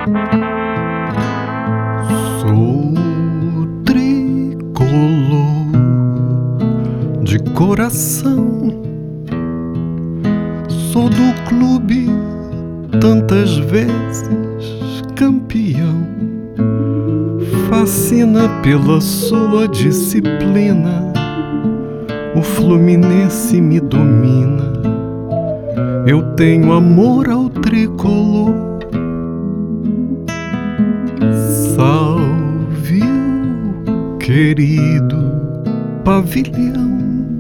Sou tricolor de coração, sou do clube tantas vezes campeão. Fascina pela sua disciplina, o Fluminense me domina. Eu tenho amor ao tricolor. Salve o querido pavilhão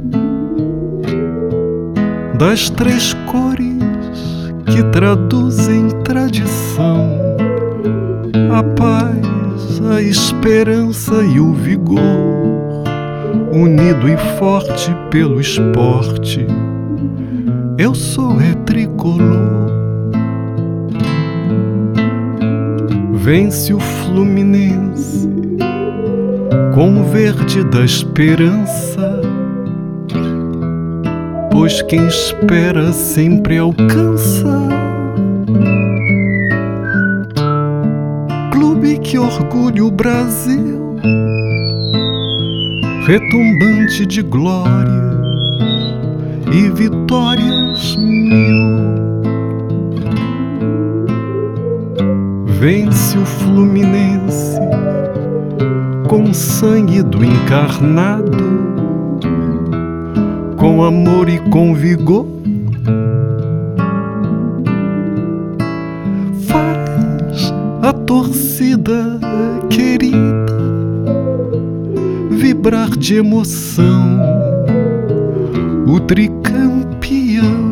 das três cores que traduzem tradição, a paz, a esperança e o vigor, unido e forte pelo esporte. Eu sou tricolor. Vence o Fluminense com o verde da esperança, pois quem espera sempre alcança. Clube que orgulha o Brasil, retumbante de glória e vitórias mil. Vence o Fluminense com sangue do encarnado, com amor e com vigor. Faz a torcida querida vibrar de emoção, o tricampeão.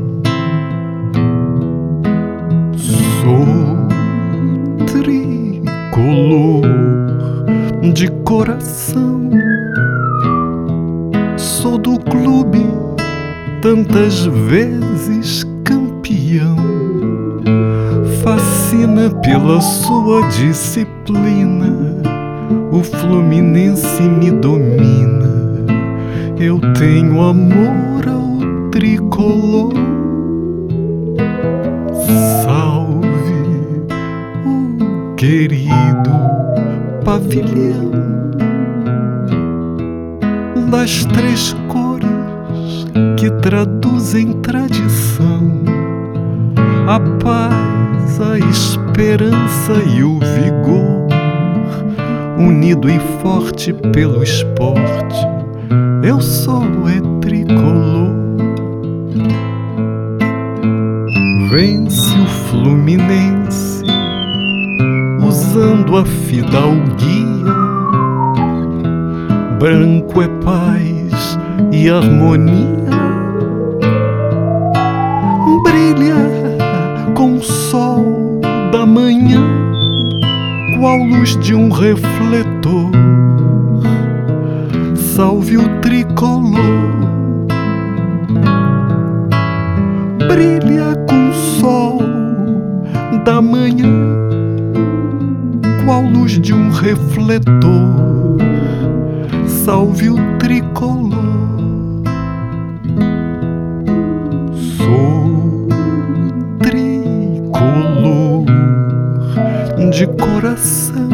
Sou tricolor de coração, sou do clube tantas vezes campeão. Fascina pela sua disciplina, o Fluminense me domina. Eu tenho amor ao tricolor. Salve o querido pavilhão das três cores que traduzem tradição, a paz, a esperança e o vigor, unido e forte pelo esporte. Eu sou tricolor. Vence o Fluminense usando a fidalguia, branco é paz e harmonia. Brilha com o sol da manhã, qual luz de um refletor. Salve o tricolor. Brilha com o sol da manhã, qual luz de um refletor. Salve o tricolor. Sou tricolor de coração,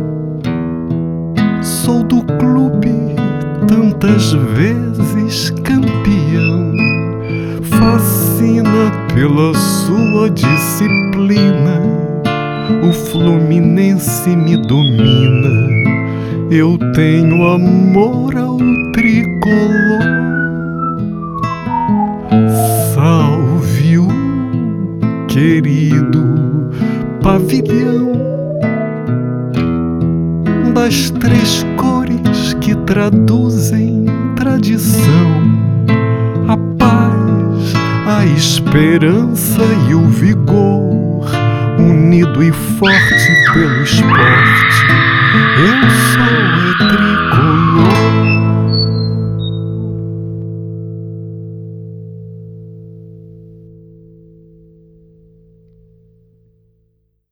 sou do clube tantas vezes campeão. Fascina pela sua disciplina, o Fluminense me domina. Eu tenho amor ao tricolor. Salve o querido pavilhão das três cores que traduzem tradição, a paz, a esperança e o vigor, unido e forte pelo esporte. Eu sou tricolor.